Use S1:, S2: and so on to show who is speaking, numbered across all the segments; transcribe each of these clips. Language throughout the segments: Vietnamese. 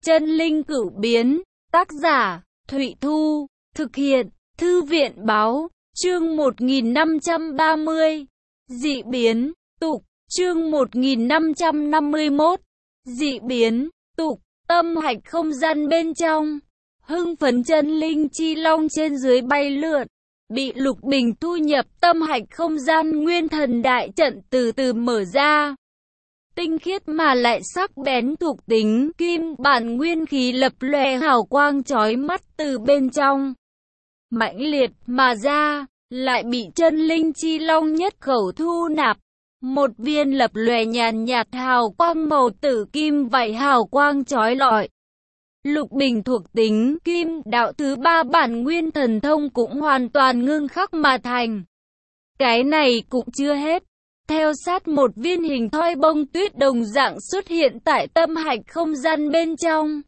S1: Chân linh cửu biến, tác giả, Thụy Thu, thực hiện, Thư viện báo, chương 1530, dị biến, tục, chương 1551, dị biến, tục, tâm hạch không gian bên trong, hưng phấn chân linh chi long trên dưới bay lượn, bị Lục Bình thu nhập tâm hạch không gian nguyên thần đại trận từ từ mở ra. Tinh khiết mà lại sắc bén thuộc tính kim bản nguyên khí lập lòe hào quang chói mắt từ bên trong. Mãnh liệt mà ra, lại bị chân linh chi long nhất khẩu thu nạp. Một viên lập lòe nhàn nhạt hào quang màu tử kim vậy hào quang chói lọi. Lục Bình thuộc tính kim đạo thứ ba bản nguyên thần thông cũng hoàn toàn ngưng khắc mà thành. Cái này cũng chưa hết. Theo sát một viên hình thoi bông tuyết đồng dạng xuất hiện tại tâm hạch không gian bên trong.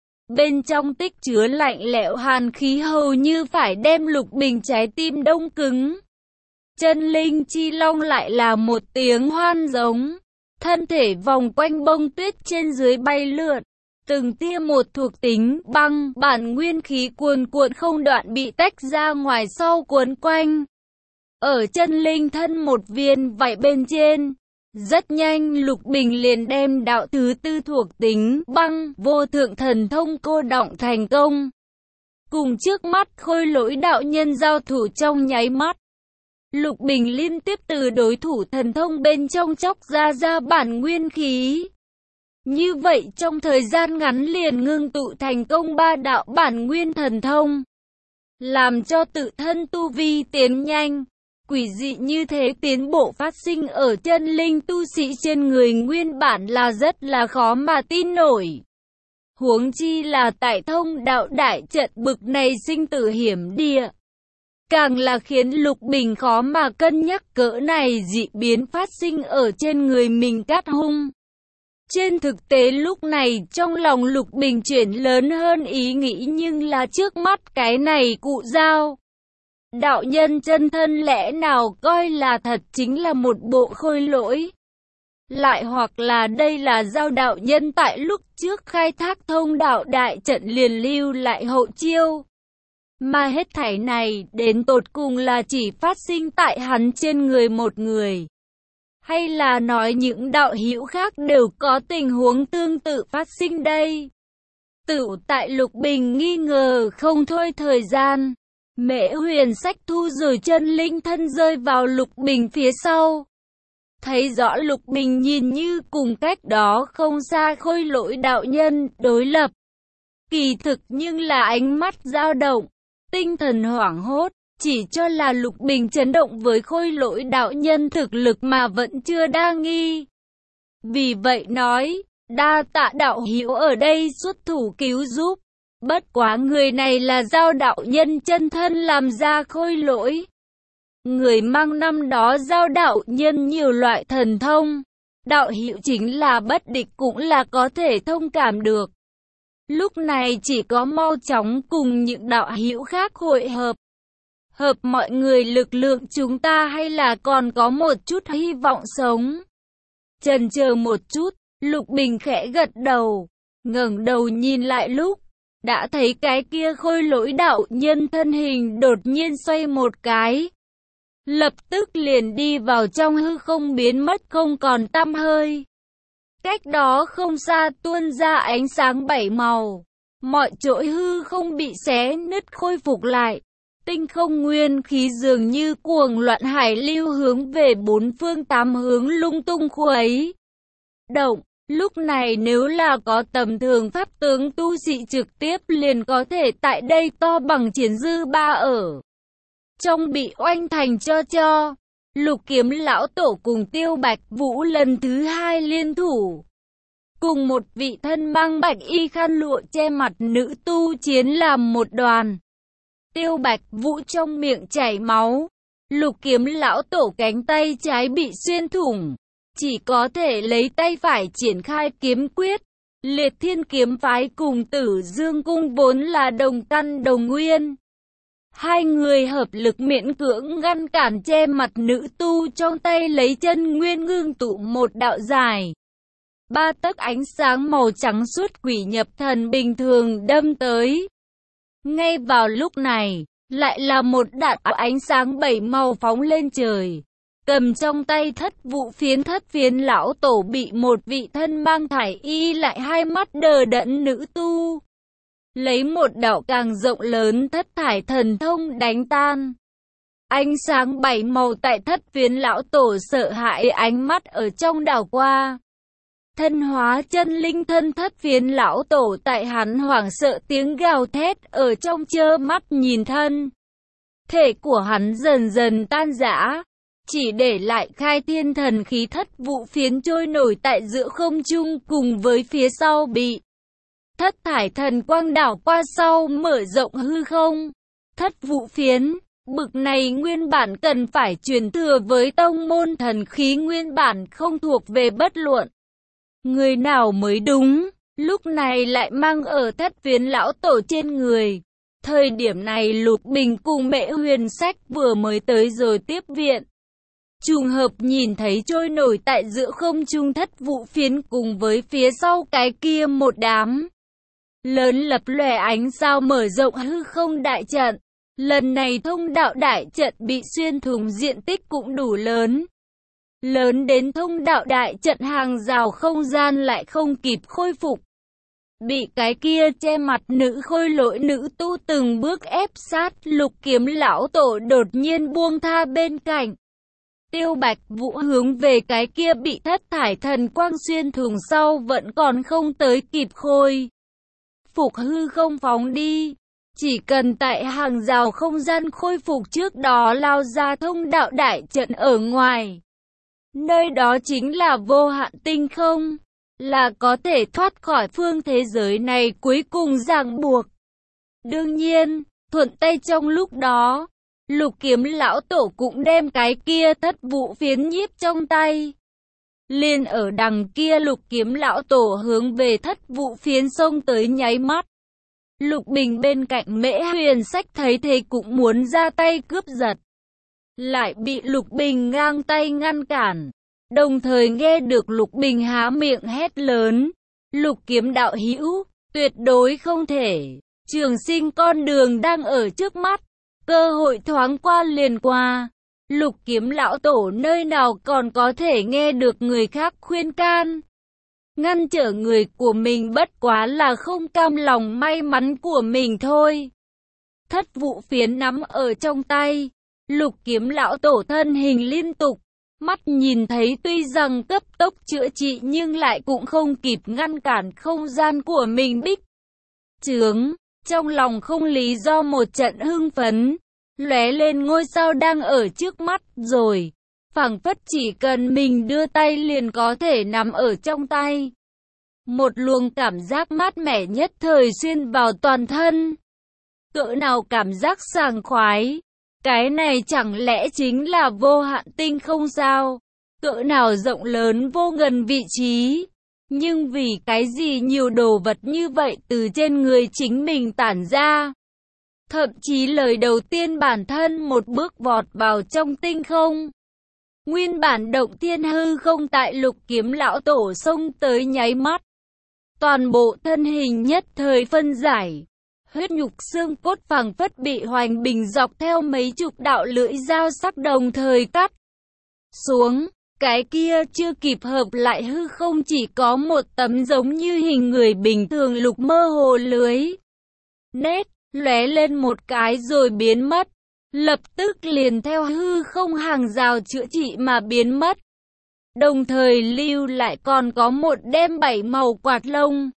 S1: Bên trong tích chứa lạnh lẽo hàn khí hầu như phải đem Lục Bình trái tim đông cứng. Chân linh chi long lại là một tiếng hoan giống. Thân thể vòng quanh bông tuyết trên dưới bay lượn. Từng tia một thuộc tính băng bản nguyên khí cuồn cuộn không đoạn bị tách ra ngoài sau cuốn quanh. Ở chân linh thân một viên vậy bên trên. Rất nhanh Lục Bình liền đem đạo thứ tư thuộc tính băng vô thượng thần thông cô đọng thành công. Cùng trước mắt khôi lỗi đạo nhân giao thủ trong nháy mắt. Lục Bình liên tiếp từ đối thủ thần thông bên trong chóc ra bản nguyên khí. Như vậy trong thời gian ngắn liền ngưng tụ thành công ba đạo bản nguyên thần thông. Làm cho tự thân tu vi tiến nhanh. Quỷ dị như thế tiến bộ phát sinh ở chân linh tu sĩ trên người nguyên bản là rất là khó mà tin nổi. Huống chi là tại thông đạo đại trận bực này sinh tử hiểm địa. Càng là khiến Lục Bình khó mà cân nhắc cỡ này dị biến phát sinh ở trên người mình cát hung. Trên thực tế lúc này trong lòng Lục Bình chuyển lớn hơn ý nghĩ nhưng là trước mắt cái này cụ dao. Đạo nhân chân thân lẽ nào coi là thật chính là một bộ khôi lỗi. Lại hoặc là đây là giao đạo nhân tại lúc trước khai thác thông đạo đại trận liền lưu lại hậu chiêu. Mà hết thảy này đến tột cùng là chỉ phát sinh tại hắn trên người một người. Hay là nói những đạo hữu khác đều có tình huống tương tự phát sinh đây. Tựu tại Lục Bình nghi ngờ không thôi thời gian. Mễ Huyền sách thu rồi chân linh thân rơi vào Lục Bình phía sau. Thấy rõ Lục Bình nhìn như cùng cách đó không xa khôi lỗi đạo nhân đối lập. Kỳ thực nhưng là ánh mắt dao động, tinh thần hoảng hốt, chỉ cho là Lục Bình chấn động với khôi lỗi đạo nhân thực lực mà vẫn chưa đa nghi. Vì vậy nói, đa tạ đạo hữu ở đây xuất thủ cứu giúp. Bất quá người này là giao đạo nhân chân thân làm ra khôi lỗi. Người mang năm đó giao đạo nhân nhiều loại thần thông. Đạo hữu chính là bất địch cũng là có thể thông cảm được. Lúc này chỉ có mau chóng cùng những đạo hữu khác hội hợp. Hợp mọi người lực lượng chúng ta hay là còn có một chút hy vọng sống. Chần chờ một chút, Lục Bình khẽ gật đầu. Ngẩng đầu nhìn lại lúc. Đã thấy cái kia khôi lỗi đạo nhân thân hình đột nhiên xoay một cái. Lập tức liền đi vào trong hư không biến mất không còn tăm hơi. Cách đó không xa tuôn ra ánh sáng bảy màu. Mọi chỗ hư không bị xé nứt khôi phục lại. Tinh không nguyên khí dường như cuồng loạn hải lưu hướng về bốn phương tám hướng lung tung khuấy động. Lúc này nếu là có tầm thường pháp tướng tu sĩ trực tiếp liền có thể tại đây to bằng chiến dư ba ở. Trong bị oanh thành cho. Lục Kiếm lão tổ cùng Tiêu Bạch Vũ lần thứ hai liên thủ. Cùng một vị thân mang bạch y khăn lụa che mặt nữ tu chiến làm một đoàn. Tiêu Bạch Vũ trong miệng chảy máu. Lục Kiếm lão tổ cánh tay trái bị xuyên thủng. Chỉ có thể lấy tay phải triển khai kiếm quyết. Liệt Thiên kiếm phái cùng Tử Dương cung vốn là đồng căn đồng nguyên. Hai người hợp lực miễn cưỡng ngăn cản che mặt nữ tu trong tay lấy chân nguyên ngưng tụ một đạo dài. ba tấc ánh sáng màu trắng suốt quỷ nhập thần bình thường đâm tới. Ngay vào lúc này, lại là một đạo ánh sáng bảy màu phóng lên trời. Cầm trong tay thất phiến lão tổ bị một vị thân mang thải y lại hai mắt đờ đẫn nữ tu. Lấy một đạo càng rộng lớn thất thải thần thông đánh tan. Ánh sáng bảy màu tại thất phiến lão tổ sợ hãi ánh mắt ở trong đảo qua. Thân hóa chân linh thân thất phiến lão tổ tại hắn hoảng sợ tiếng gào thét ở trong chơ mắt nhìn thân. Thể của hắn dần dần tan rã, chỉ để lại khai thiên thần khí thất vụ phiến trôi nổi tại giữa không trung cùng với phía sau bị thất thải thần quang đảo qua sau mở rộng hư không. Thất vụ phiến, bực này nguyên bản cần phải truyền thừa với tông môn thần khí nguyên bản không thuộc về bất luận người nào mới đúng, lúc này lại mang ở thất phiến lão tổ trên người. Thời điểm này Lục Bình cùng Mễ Huyền Sách vừa mới tới rồi tiếp viện. Trùng hợp nhìn thấy trôi nổi tại giữa không trung thất vụ phiến cùng với phía sau cái kia một đám lớn lập lòe ánh sao mở rộng hư không đại trận. Lần này thông đạo đại trận bị xuyên thủng diện tích cũng đủ lớn. Lớn đến thông đạo đại trận hàng rào không gian lại không kịp khôi phục. Bị cái kia che mặt nữ khôi lỗi nữ tu từng bước ép sát. Lục Kiếm lão tổ đột nhiên buông tha bên cạnh. Tiêu Bạch Vũ hướng về cái kia bị thất thải thần quang xuyên thủng sau vẫn còn không tới kịp khôi phục hư không phóng đi. Chỉ cần tại hàng rào không gian khôi phục trước đó lao ra thông đạo đại trận ở ngoài. Nơi đó chính là vô hạn tinh không, là có thể thoát khỏi phương thế giới này cuối cùng ràng buộc. Đương nhiên, thuận tay trong lúc đó, Lục Kiếm lão tổ cũng đem cái kia thất vụ phiến nhiếp trong tay. Liền ở đằng kia Lục Kiếm lão tổ hướng về thất vụ phiến xông tới nháy mắt. Lục Bình bên cạnh Mễ Huyền Sách thấy thế cũng muốn ra tay cướp giật. Lại bị Lục Bình ngang tay ngăn cản. Đồng thời nghe được Lục Bình há miệng hét lớn. Lục Kiếm đạo hữu, tuyệt đối không thể. Trường sinh con đường đang ở trước mắt. Cơ hội thoáng qua liền qua. Lục Kiếm lão tổ nơi nào còn có thể nghe được người khác khuyên can. Ngăn trở người của mình bất quá là không cam lòng may mắn của mình thôi. Thất vụ phiến nắm ở trong tay. Lục Kiếm lão tổ thân hình liên tục. Mắt nhìn thấy tuy rằng cấp tốc chữa trị nhưng lại cũng không kịp ngăn cản không gian của mình bích trướng. Trong lòng không lý do một trận hưng phấn. Lóe lên ngôi sao đang ở trước mắt rồi. Phảng phất chỉ cần mình đưa tay liền có thể nắm ở trong tay. Một luồng cảm giác mát mẻ nhất thời xuyên vào toàn thân. Cỡ nào cảm giác sảng khoái. Cái này chẳng lẽ chính là vô hạn tinh không sao? Cỡ nào rộng lớn vô ngần vị trí. Nhưng vì cái gì nhiều đồ vật như vậy từ trên người chính mình tản ra. Thậm chí lời đầu tiên bản thân một bước vọt vào trong tinh không. Nguyên bản động thiên hư không tại Lục Kiếm lão tổ xông tới nháy mắt. Toàn bộ thân hình nhất thời phân giải. Huyết nhục xương cốt phảng phất bị Hoành Bình dọc theo mấy chục đạo lưỡi dao sắc đồng thời cắt xuống. Cái kia chưa kịp hợp lại hư không chỉ có một tấm giống như hình người bình thường lục mơ hồ lưới nét, lóe lên một cái rồi biến mất. Lập tức liền theo hư không hàng rào chữa trị mà biến mất. Đồng thời lưu lại còn có một đem 7 màu quạt lông.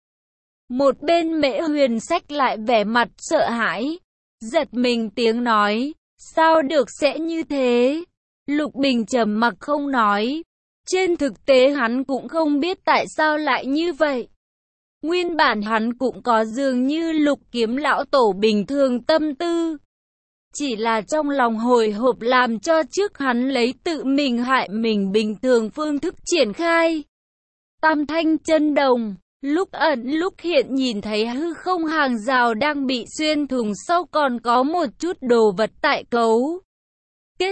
S1: Một bên Mễ Huyền Sách lại vẻ mặt sợ hãi, giật mình tiếng nói, sao được sẽ như thế? Lục Bình trầm mặc không nói. Trên thực tế hắn cũng không biết tại sao lại như vậy. Nguyên bản hắn cũng có dường như Lục Kiếm lão tổ bình thường tâm tư. Chỉ là trong lòng hồi hộp làm cho trước hắn lấy tự mình hại mình bình thường phương thức triển khai. Tam thanh chân đồng, lúc ẩn lúc hiện nhìn thấy hư không hàng rào đang bị xuyên thủng sau còn có một chút đồ vật tại cấu kết.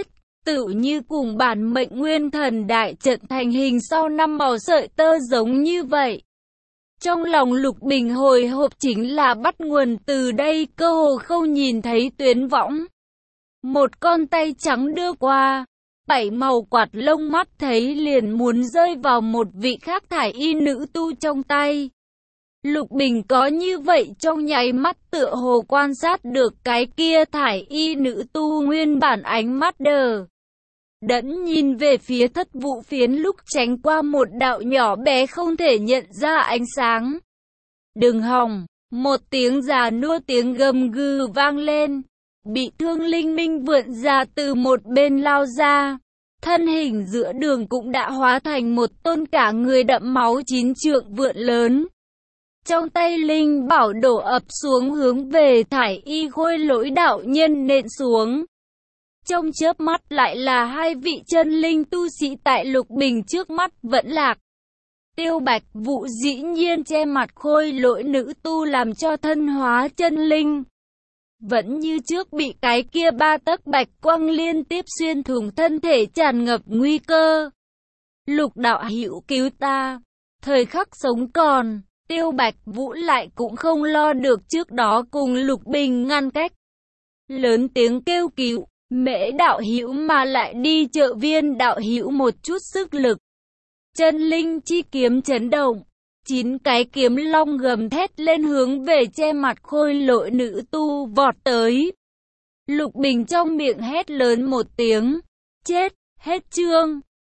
S1: tựu như cùng bản mệnh nguyên thần đại trận thành hình sau 5 màu sợi tơ giống như vậy. Trong lòng Lục Bình hồi hộp chính là bắt nguồn từ đây, cơ hồ không nhìn thấy tuyến võng. Một con tay trắng đưa qua, 7 màu quạt lông mắt thấy liền muốn rơi vào một vị khác thải y nữ tu trong tay. Lục Bình có như vậy trong nháy mắt tựa hồ quan sát được cái kia thải y nữ tu nguyên bản ánh mắt đờ đẫn nhìn về phía Thất Vũ Phiến, lúc tránh qua một đạo nhỏ bé không thể nhận ra ánh sáng. Đừng hòng, một tiếng già nua tiếng gầm gừ vang lên. Bị thương Linh Minh vượn ra từ một bên lao ra. Thân hình giữa đường cũng đã hóa thành một tôn cả người đẫm máu 9 trượng vượn lớn. Trong tay Linh bảo đổ ập xuống hướng về thải y Khôi Lỗi đạo nhân nện xuống. Trong chớp mắt lại là 2 vị chân linh tu sĩ tại Lục Bình trước mắt vẫn lạc. Tiêu Bạch Vũ dĩ nhiên che mặt Khôi Lỗi nữ tu làm cho thân hóa chân linh. Vẫn như trước bị cái kia 3 tấc bạch quang liên tiếp xuyên thủng thân thể, tràn ngập nguy cơ. Lục đạo hữu cứu ta. Thời khắc sống còn, Tiêu Bạch Vũ lại cũng không lo được trước đó cùng Lục Bình ngăn cách. Lớn tiếng kêu cứu, Mễ đạo hữu mà lại đi trợ Viên đạo hữu một chút sức lực. Chân linh chi kiếm chấn động. 9 cái kiếm long gầm thét lên hướng về che mặt Khôi Lỗi nữ tu vọt tới. Lục Bình trong miệng hét lớn một tiếng. Chết, hết chương.